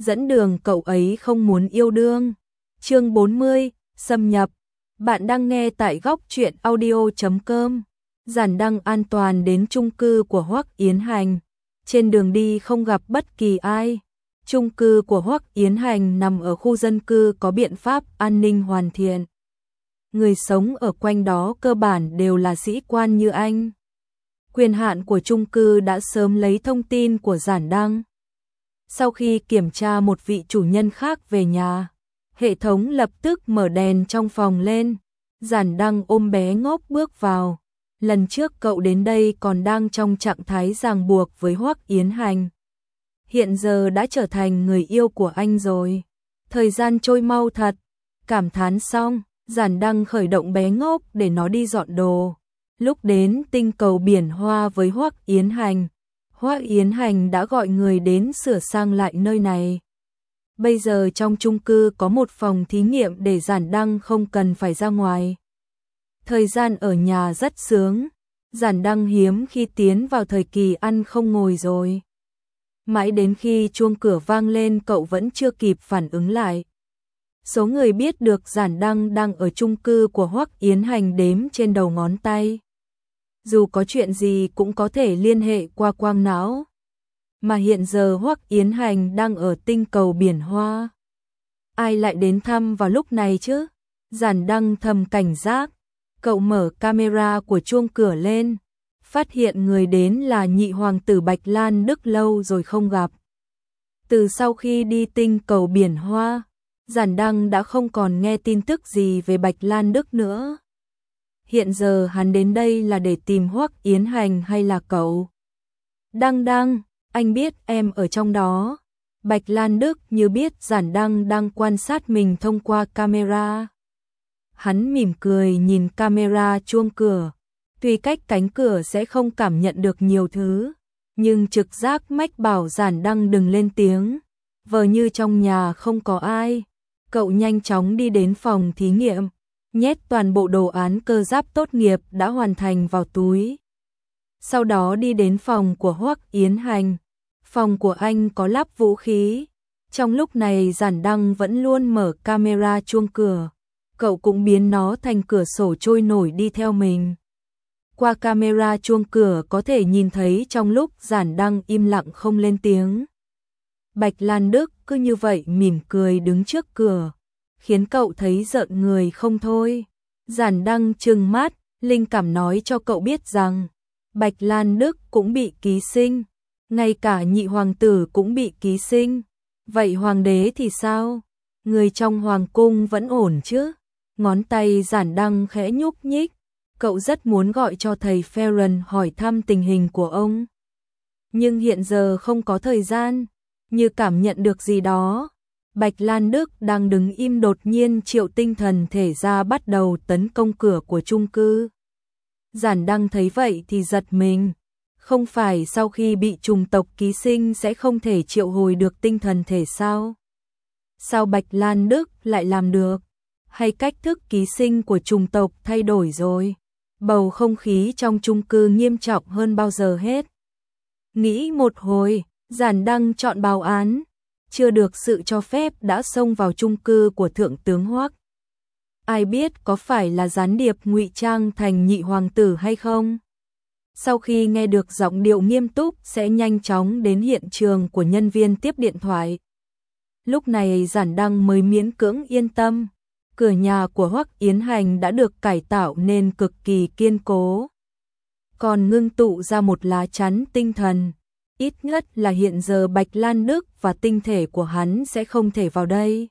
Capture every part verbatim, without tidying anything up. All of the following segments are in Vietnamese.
dẫn đường cậu ấy không muốn yêu đương. Chương bốn mươi, xâm nhập. Bạn đang nghe tại góc truyện audio chấm com. Giản Đăng an toàn đến chung cư của Hoắc Yến Hành. Trên đường đi không gặp bất kỳ ai. Chung cư của Hoắc Yến Hành nằm ở khu dân cư có biện pháp an ninh hoàn thiện. Người sống ở quanh đó cơ bản đều là sĩ quan như anh. Quyền hạn của chung cư đã sớm lấy thông tin của Giản Đăng. Sau khi kiểm tra một vị chủ nhân khác về nhà, hệ thống lập tức mở đèn trong phòng lên. Giản Đăng ôm bé ngốc bước vào. Lần trước cậu đến đây còn đang trong trạng thái ràng buộc với Hoắc Yến Hành. Hiện giờ đã trở thành người yêu của anh rồi. Thời gian trôi mau thật. Cảm thán xong, Giản Đăng khởi động bé ngốc để nó đi dọn đồ. Lúc đến tinh cầu biển Hoa với Hoắc Yến Hành, Hoắc Yến Hành đã gọi người đến sửa sang lại nơi này. Bây giờ trong chung cư có một phòng thí nghiệm để Giản Đăng không cần phải ra ngoài. Thời gian ở nhà rất sướng. Giản Đăng hiếm khi tiến vào thời kỳ ăn không ngồi rồi. Mãi đến khi chuông cửa vang lên cậu vẫn chưa kịp phản ứng lại. Số người biết được Giản Đăng đang ở chung cư của Hoắc Yến Hành đếm trên đầu ngón tay. Dù có chuyện gì cũng có thể liên hệ qua quang não. Mà hiện giờ Hoắc Yến Hành đang ở tinh cầu biển Hoa. Ai lại đến thăm vào lúc này chứ? Giản Đăng thầm cảnh giác. Cậu mở camera của chuông cửa lên. Phát hiện người đến là nhị hoàng tử Bạch Lan Đức lâu rồi không gặp. Từ sau khi đi tinh cầu biển Hoa, Giản Đăng đã không còn nghe tin tức gì về Bạch Lan Đức nữa. Hiện giờ hắn đến đây là để tìm Hoắc Yến Hành hay là cậu? Đăng Đăng, anh biết em ở trong đó. Bạch Lan Đức như biết Giản Đăng đang quan sát mình thông qua camera. Hắn mỉm cười nhìn camera chuông cửa. Tuy cách cánh cửa sẽ không cảm nhận được nhiều thứ, nhưng trực giác mách bảo Giản Đăng đừng lên tiếng. Vờ như trong nhà không có ai. Cậu nhanh chóng đi đến phòng thí nghiệm, nhét toàn bộ đồ án cơ giáp tốt nghiệp đã hoàn thành vào túi. Sau đó đi đến phòng của Hoắc Yến Hành. Phòng của anh có lắp vũ khí. Trong lúc này Giản Đăng vẫn luôn mở camera chuông cửa. Cậu cũng biến nó thành cửa sổ trôi nổi đi theo mình. Qua camera chuông cửa có thể nhìn thấy trong lúc Giản Đăng im lặng không lên tiếng. Bạch Lan Đức cứ như vậy mỉm cười đứng trước cửa, khiến cậu thấy rợn người không thôi. Giản Đăng trừng mắt, linh cảm nói cho cậu biết rằng Bạch Lan Đức cũng bị ký sinh, ngay cả nhị hoàng tử cũng bị ký sinh. Vậy hoàng đế thì sao? Người trong hoàng cung vẫn ổn chứ? Ngón tay Giản Đăng khẽ nhúc nhích. Cậu rất muốn gọi cho thầy Ferren hỏi thăm tình hình của ông. Nhưng hiện giờ không có thời gian. Như cảm nhận được gì đó, Bạch Lan Đức đang đứng im đột nhiên triệu tinh thần thể ra bắt đầu tấn công cửa của chung cư. Giản Đăng thấy vậy thì giật mình. Không phải sau khi bị trùng tộc ký sinh sẽ không thể triệu hồi được tinh thần thể sao? Sao Bạch Lan Đức lại làm được? Hay cách thức ký sinh của trùng tộc thay đổi rồi? Bầu không khí trong chung cư nghiêm trọng hơn bao giờ hết. Nghĩ một hồi, Giản Đăng chọn báo án. Chưa được sự cho phép đã xông vào chung cư của thượng tướng Hoắc. Ai biết có phải là gián điệp ngụy trang thành nhị hoàng tử hay không? Sau khi nghe được giọng điệu nghiêm túc sẽ nhanh chóng đến hiện trường của nhân viên tiếp điện thoại. Lúc này Giản Đăng mới miễn cưỡng yên tâm. Cửa nhà của Hoắc Yến Hành đã được cải tạo nên cực kỳ kiên cố. Còn ngưng tụ ra một lá chắn tinh thần. Ít nhất là hiện giờ Bạch Lan Đức và tinh thể của hắn sẽ không thể vào đây.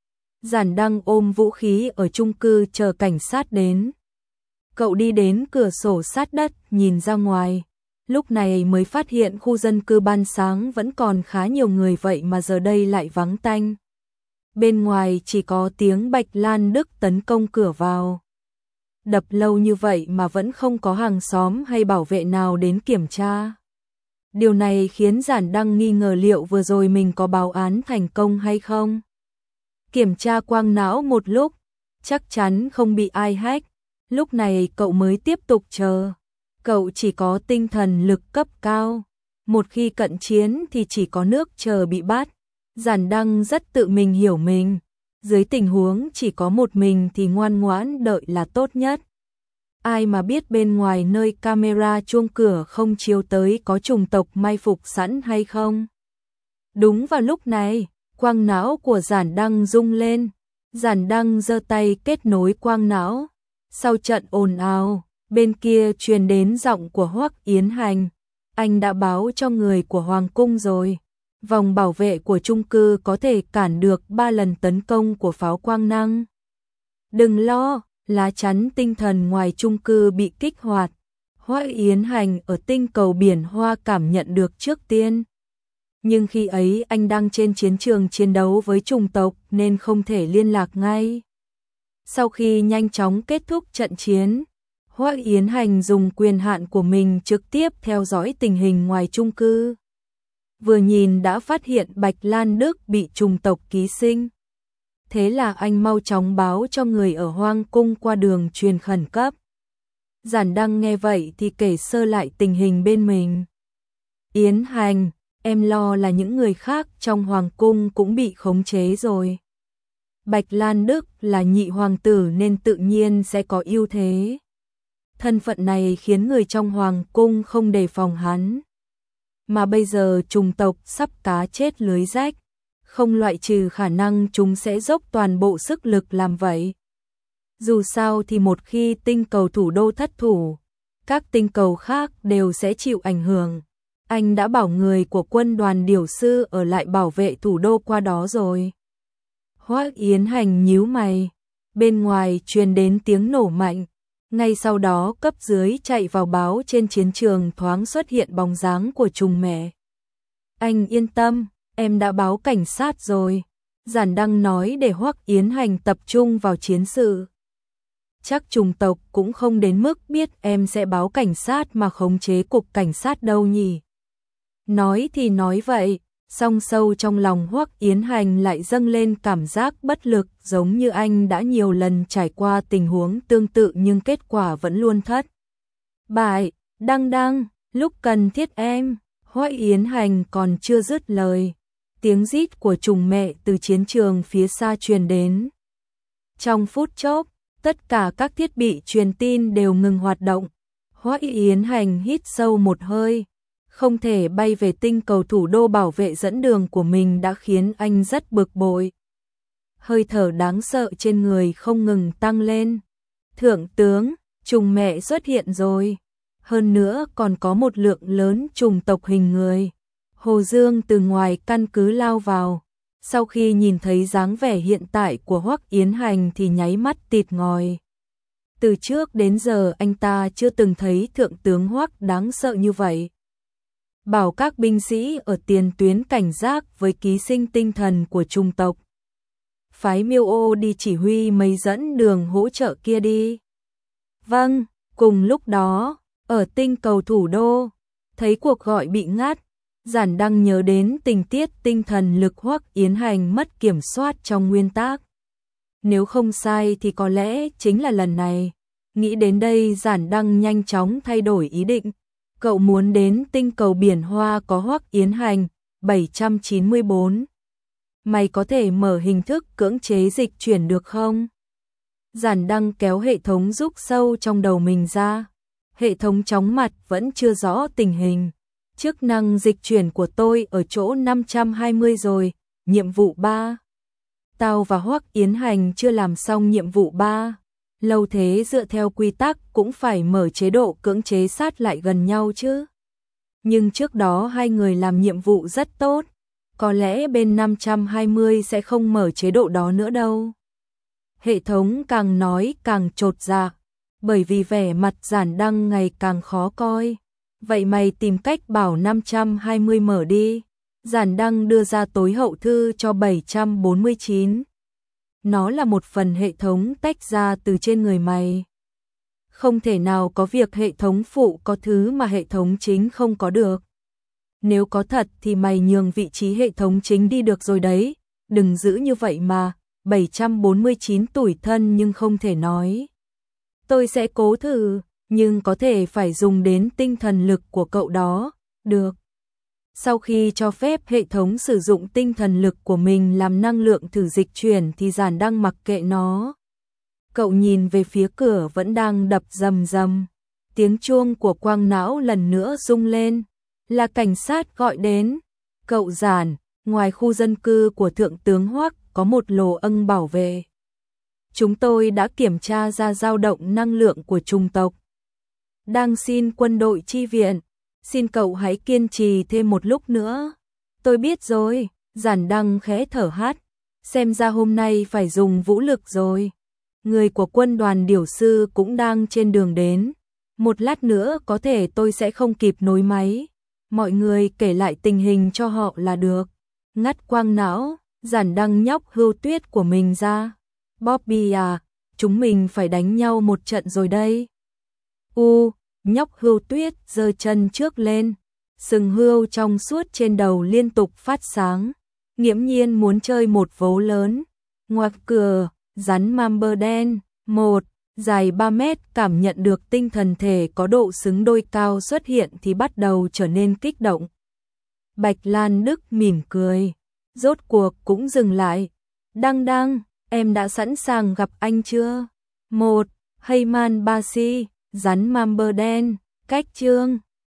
Giản Đăng ôm vũ khí ở chung cư chờ cảnh sát đến. Cậu đi đến cửa sổ sát đất nhìn ra ngoài. Lúc này mới phát hiện khu dân cư ban sáng vẫn còn khá nhiều người vậy mà giờ đây lại vắng tanh. Bên ngoài chỉ có tiếng Bạch Lan Đức tấn công cửa vào. Đập lâu như vậy mà vẫn không có hàng xóm hay bảo vệ nào đến kiểm tra. Điều này khiến Giản Đăng nghi ngờ liệu vừa rồi mình có báo án thành công hay không. Kiểm tra quang não một lúc, chắc chắn không bị ai hack. Lúc này cậu mới tiếp tục chờ. Cậu chỉ có tinh thần lực cấp cao. Một khi cận chiến thì chỉ có nước chờ bị bắt. Giản Đăng rất tự mình hiểu mình, dưới tình huống chỉ có một mình thì ngoan ngoãn đợi là tốt nhất. Ai mà biết bên ngoài nơi camera chuông cửa không chiếu tới có chủng tộc mai phục sẵn hay không. Đúng vào lúc này, quang não của Giản Đăng rung lên. Giản Đăng giơ tay kết nối quang não. Sau trận ồn ào, bên kia truyền đến giọng của Hoắc Yến Hành. Anh đã báo cho người của Hoàng cung rồi. Vòng bảo vệ của chung cư có thể cản được ba lần tấn công của pháo quang năng. Đừng lo, lá chắn tinh thần ngoài chung cư bị kích hoạt. Hoắc Yến Hành ở tinh cầu biển Hoa cảm nhận được trước tiên. Nhưng khi ấy anh đang trên chiến trường chiến đấu với chủng tộc nên không thể liên lạc ngay. Sau khi nhanh chóng kết thúc trận chiến, Hoắc Yến Hành dùng quyền hạn của mình trực tiếp theo dõi tình hình ngoài chung cư. Vừa nhìn đã phát hiện Bạch Lan Đức bị chủng tộc ký sinh. Thế là anh mau chóng báo cho người ở Hoang cung qua đường truyền khẩn cấp. Giản Đăng nghe vậy thì kể sơ lại tình hình bên mình. Yến Hành, em lo là những người khác trong Hoàng cung cũng bị khống chế rồi. Bạch Lan Đức là nhị hoàng tử nên tự nhiên sẽ có ưu thế. Thân phận này khiến người trong Hoàng cung không đề phòng hắn. Mà bây giờ chủng tộc sắp cá chết lưới rách, không loại trừ khả năng chúng sẽ dốc toàn bộ sức lực làm vậy. Dù sao thì một khi tinh cầu thủ đô thất thủ, các tinh cầu khác đều sẽ chịu ảnh hưởng. Anh đã bảo người của quân đoàn điều sư ở lại bảo vệ thủ đô qua đó rồi. Hoắc Yến Hành nhíu mày, bên ngoài truyền đến tiếng nổ mạnh. Ngay sau đó cấp dưới chạy vào báo trên chiến trường thoáng xuất hiện bóng dáng của trùng mẹ. Anh yên tâm, em đã báo cảnh sát rồi. Giản Đăng nói để Hoắc Yến Hành tập trung vào chiến sự. Chắc chủng tộc cũng không đến mức biết em sẽ báo cảnh sát mà khống chế cục cảnh sát đâu nhỉ. Nói thì nói vậy, song sâu trong lòng Hoắc Yến Hành lại dâng lên cảm giác bất lực, giống như anh đã nhiều lần trải qua tình huống tương tự nhưng kết quả vẫn luôn thất bại. Đăng Đăng, lúc cần thiết em. Hoắc Yến Hành còn chưa dứt lời, tiếng rít của trùng mẹ từ chiến trường phía xa truyền đến. Trong phút chốc, tất cả các thiết bị truyền tin đều ngừng hoạt động. Hoắc Yến Hành hít sâu một hơi. Không thể bay về tinh cầu thủ đô bảo vệ dẫn đường của mình đã khiến anh rất bực bội. Hơi thở đáng sợ trên người không ngừng tăng lên. Thượng tướng, trùng mẹ xuất hiện rồi. Hơn nữa còn có một lượng lớn trùng tộc hình người. Hồ Dương từ ngoài căn cứ lao vào. Sau khi nhìn thấy dáng vẻ hiện tại của Hoắc Yến Hành thì nháy mắt tịt ngòi. Từ trước đến giờ anh ta chưa từng thấy thượng tướng Hoắc đáng sợ như vậy. Bảo các binh sĩ ở tiền tuyến cảnh giác với ký sinh tinh thần của chủng tộc. Phái Miêu Ô đi chỉ huy mấy dẫn đường hỗ trợ kia đi. Vâng, cùng lúc đó, ở tinh cầu thủ đô, thấy cuộc gọi bị ngắt, Giản Đăng nhớ đến tình tiết tinh thần lực Hoắc Yến Hành mất kiểm soát trong nguyên tác. Nếu không sai thì có lẽ chính là lần này. Nghĩ đến đây Giản Đăng nhanh chóng thay đổi ý định. Cậu muốn đến tinh cầu biển Hoa có Hoắc Yến Hành, bảy trăm chín mươi bốn. Mày có thể mở hình thức cưỡng chế dịch chuyển được không? Giản Đăng kéo hệ thống rúc sâu trong đầu mình ra. Hệ thống chóng mặt vẫn chưa rõ tình hình. Chức năng dịch chuyển của tôi ở chỗ năm trăm hai mươi rồi, nhiệm vụ ba. Tao và Hoắc Yến Hành chưa làm xong nhiệm vụ ba. Lâu thế dựa theo quy tắc cũng phải mở chế độ cưỡng chế sát lại gần nhau chứ. Nhưng trước đó hai người làm nhiệm vụ rất tốt. Có lẽ bên năm trăm hai mươi sẽ không mở chế độ đó nữa đâu. Hệ thống càng nói càng chột dạ, bởi vì vẻ mặt Giản Đăng ngày càng khó coi. Vậy mày tìm cách bảo năm trăm hai mươi mở đi. Giản Đăng đưa ra tối hậu thư cho bảy trăm bốn mươi chín. Nó là một phần hệ thống tách ra từ trên người mày. Không thể nào có việc hệ thống phụ có thứ mà hệ thống chính không có được. Nếu có thật thì mày nhường vị trí hệ thống chính đi được rồi đấy. Đừng giữ như vậy mà. bảy trăm bốn mươi chín tủi thân nhưng không thể nói. Tôi sẽ cố thử, nhưng có thể phải dùng đến tinh thần lực của cậu đó. Được. Sau khi cho phép hệ thống sử dụng tinh thần lực của mình làm năng lượng thử dịch chuyển thì Giản Đăng mặc kệ nó. Cậu nhìn về phía cửa vẫn đang đập rầm rầm. Tiếng chuông của quang não lần nữa rung lên. Là cảnh sát gọi đến. Cậu Giản, ngoài khu dân cư của Thượng tướng Hoắc có một lồ âng bảo vệ. Chúng tôi đã kiểm tra ra dao động năng lượng của chủng tộc. Đang xin quân đội chi viện. Xin cậu hãy kiên trì thêm một lúc nữa. Tôi biết rồi, Giản Đăng khẽ thở hắt. Xem ra hôm nay phải dùng vũ lực rồi. Người của quân đoàn điều sư cũng đang trên đường đến. Một lát nữa có thể tôi sẽ không kịp nối máy. Mọi người kể lại tình hình cho họ là được. Ngắt quang não, Giản Đăng nhóc Hưu Tuyết của mình ra. Bobby à, chúng mình phải đánh nhau một trận rồi đây. U, nhóc Hưu Tuyết giơ chân trước lên. Sừng hươu trong suốt trên đầu liên tục phát sáng. Nghiễm nhiên muốn chơi một vố lớn. Ngoặc cửa, rắn Mamber đen, một, dài ba mét cảm nhận được tinh thần thể có độ xứng đôi cao xuất hiện thì bắt đầu trở nên kích động. Bạch Lan Đức mỉm cười. Rốt cuộc cũng dừng lại. Đăng Đăng, em đã sẵn sàng gặp anh chưa? Một, Heyman Basi, rắn Mamber đen, cách chương.